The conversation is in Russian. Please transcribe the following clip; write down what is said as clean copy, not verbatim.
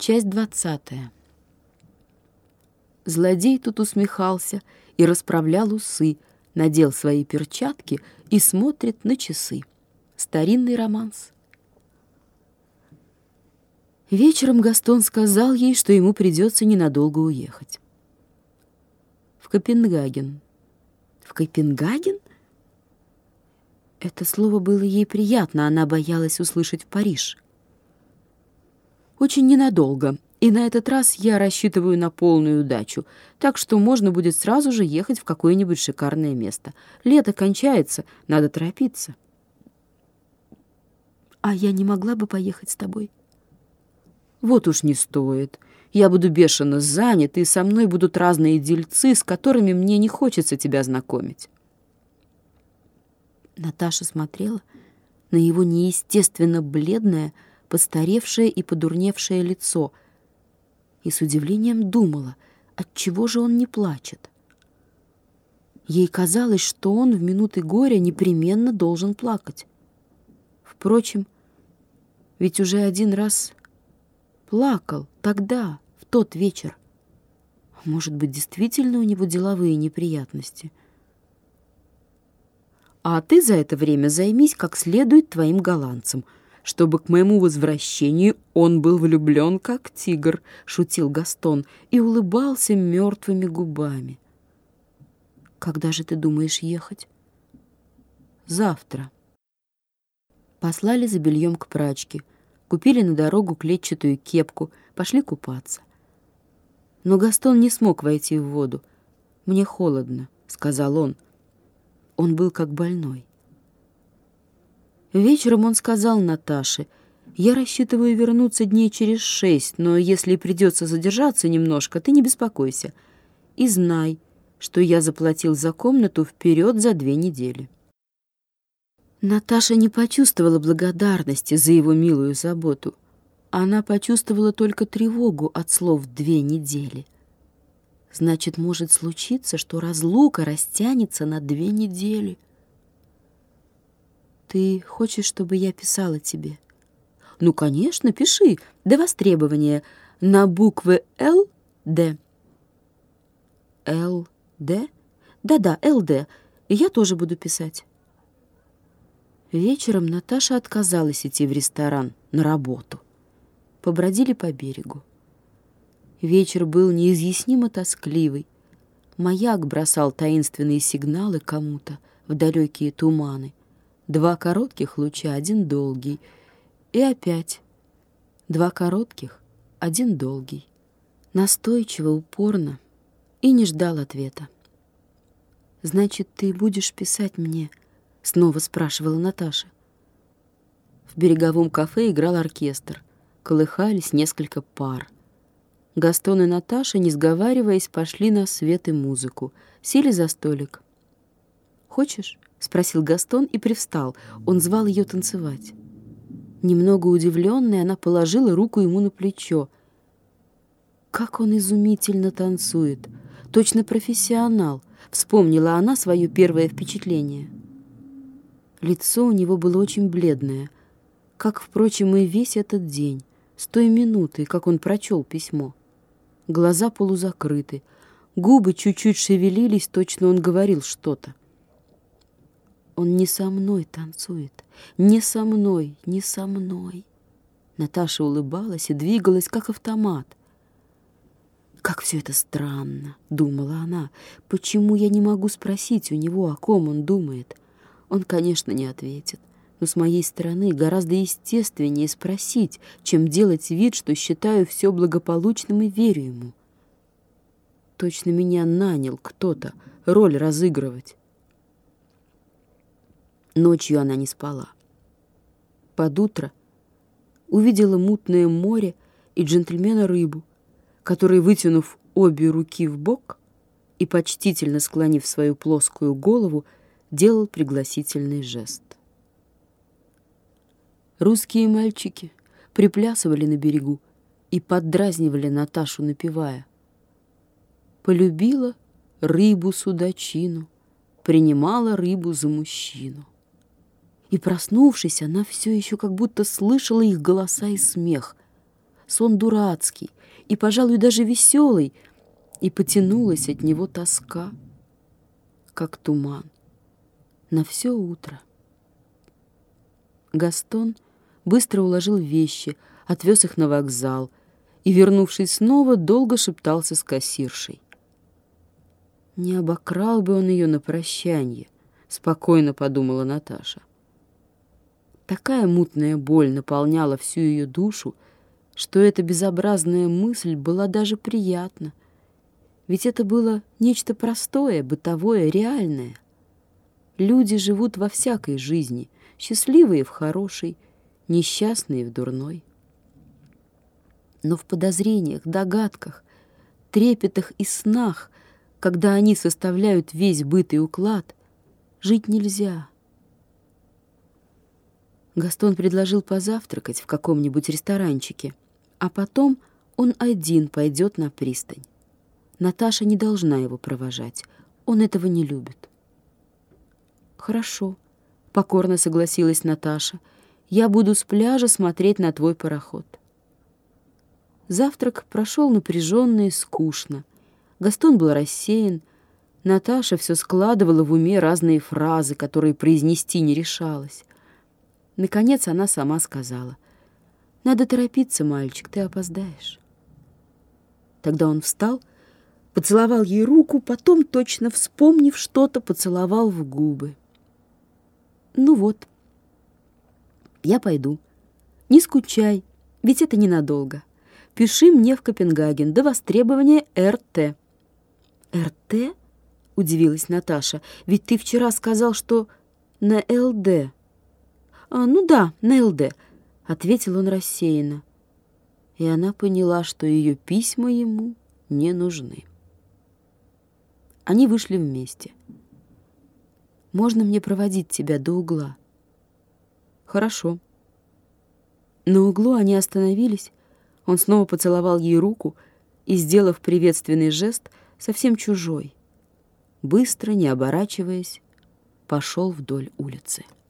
Часть 20. Злодей тут усмехался и расправлял усы, надел свои перчатки и смотрит на часы. Старинный романс. Вечером Гастон сказал ей, что ему придется ненадолго уехать. В Копенгаген. В Копенгаген? Это слово было ей приятно, она боялась услышать в Париж. Очень ненадолго, и на этот раз я рассчитываю на полную удачу, так что можно будет сразу же ехать в какое-нибудь шикарное место. Лето кончается, надо торопиться. А я не могла бы поехать с тобой? Вот уж не стоит. Я буду бешено занят, и со мной будут разные дельцы, с которыми мне не хочется тебя знакомить. Наташа смотрела на его неестественно бледное, постаревшее и подурневшее лицо и с удивлением думала, отчего же он не плачет. Ей казалось, что он в минуты горя непременно должен плакать. Впрочем, ведь уже один раз плакал тогда, в тот вечер. Может быть, действительно у него деловые неприятности. А ты за это время займись как следует твоим голландцем, чтобы к моему возвращению он был влюблен, как тигр, — шутил Гастон и улыбался мертвыми губами. Когда же ты думаешь ехать? Завтра. Послали за бельем к прачке, купили на дорогу клетчатую кепку, пошли купаться. Но Гастон не смог войти в воду. «Мне холодно», — сказал он. Он был как больной. Вечером он сказал Наташе: «Я рассчитываю вернуться дней через 6, но если придется задержаться немножко, ты не беспокойся. И знай, что я заплатил за комнату вперед за 2 недели». Наташа не почувствовала благодарности за его милую заботу. Она почувствовала только тревогу от слов 2 недели. Значит, может случиться, что разлука растянется на 2 недели. Ты хочешь, чтобы я писала тебе? Ну, конечно, пиши, до востребования, на буквы Л, Д. Л, Д? Да-да, ЛД. Я тоже буду писать. Вечером Наташа отказалась идти в ресторан на работу. Побродили по берегу. Вечер был неизъяснимо тоскливый. Маяк бросал таинственные сигналы кому-то в далекие туманы. 2 коротких луча, 1 долгий. И опять 2 коротких, 1 долгий. Настойчиво, упорно, и не ждал ответа. «Значит, ты будешь писать мне?» — снова спрашивала Наташа. В береговом кафе играл оркестр. Колыхались несколько пар. Гастон и Наташа, не сговариваясь, пошли на свет и музыку. Сели за столик. «Хочешь?» — спросил Гастон и привстал. Он звал ее танцевать. Немного удивленная, она положила руку ему на плечо. «Как он изумительно танцует! Точно профессионал!» — вспомнила она свое первое впечатление. Лицо у него было очень бледное, как, впрочем, и весь этот день, с той минуты, как он прочел письмо. Глаза полузакрыты, губы чуть-чуть шевелились, точно он говорил что-то. «Он не со мной танцует, не со мной, не со мной». Наташа улыбалась и двигалась, как автомат. «Как все это странно», — думала она. «Почему я не могу спросить у него, о ком он думает? Он, конечно, не ответит, но с моей стороны гораздо естественнее спросить, чем делать вид, что считаю все благополучным и верю ему. Точно меня нанял кто-то роль разыгрывать». Ночью она не спала. Под утро увидела мутное море и джентльмена-рыбу, который, вытянув обе руки в бок и почтительно склонив свою плоскую голову, делал пригласительный жест. Русские мальчики приплясывали на берегу и поддразнивали Наташу, напевая: «Полюбила рыбу-судачину, принимала рыбу за мужчину». И, проснувшись, она все еще как будто слышала их голоса и смех. сон дурацкий и, пожалуй, даже веселый, и потянулась от него тоска, как туман, на все утро. Гастон быстро уложил вещи, отвез их на вокзал и, вернувшись снова, долго шептался с кассиршей. «Не обокрал бы он ее на прощанье», — спокойно подумала Наташа. Такая мутная боль наполняла всю ее душу, что эта безобразная мысль была даже приятна. Ведь это было нечто простое, бытовое, реальное. Люди живут во всякой жизни, счастливые в хорошей, несчастные в дурной. Но в подозрениях, догадках, трепетах и снах, когда они составляют весь быт и уклад, жить нельзя. Гастон предложил позавтракать в каком-нибудь ресторанчике, а потом он один пойдет на пристань. Наташа не должна его провожать, он этого не любит. «Хорошо», — покорно согласилась Наташа, — «я буду с пляжа смотреть на твой пароход». Завтрак прошел напряженно и скучно. Гастон был рассеян. Наташа все складывала в уме разные фразы, которые произнести не решалась. Наконец она сама сказала: «Надо торопиться, мальчик, ты опоздаешь». Тогда он встал, поцеловал ей руку, потом, точно вспомнив что-то, поцеловал в губы. «Ну вот, я пойду. Не скучай, ведь это ненадолго. Пиши мне в Копенгаген до востребования РТ». «РТ?» — удивилась Наташа. «Ведь ты вчера сказал, что на ЛД». «Ну да, на ЛД», — ответил он рассеянно. И она поняла, что ее письма ему не нужны. Они вышли вместе. «Можно мне проводить тебя до угла?» «Хорошо». На углу они остановились. Он снова поцеловал ей руку и, сделав приветственный жест, совсем чужой, быстро, не оборачиваясь, пошел вдоль улицы.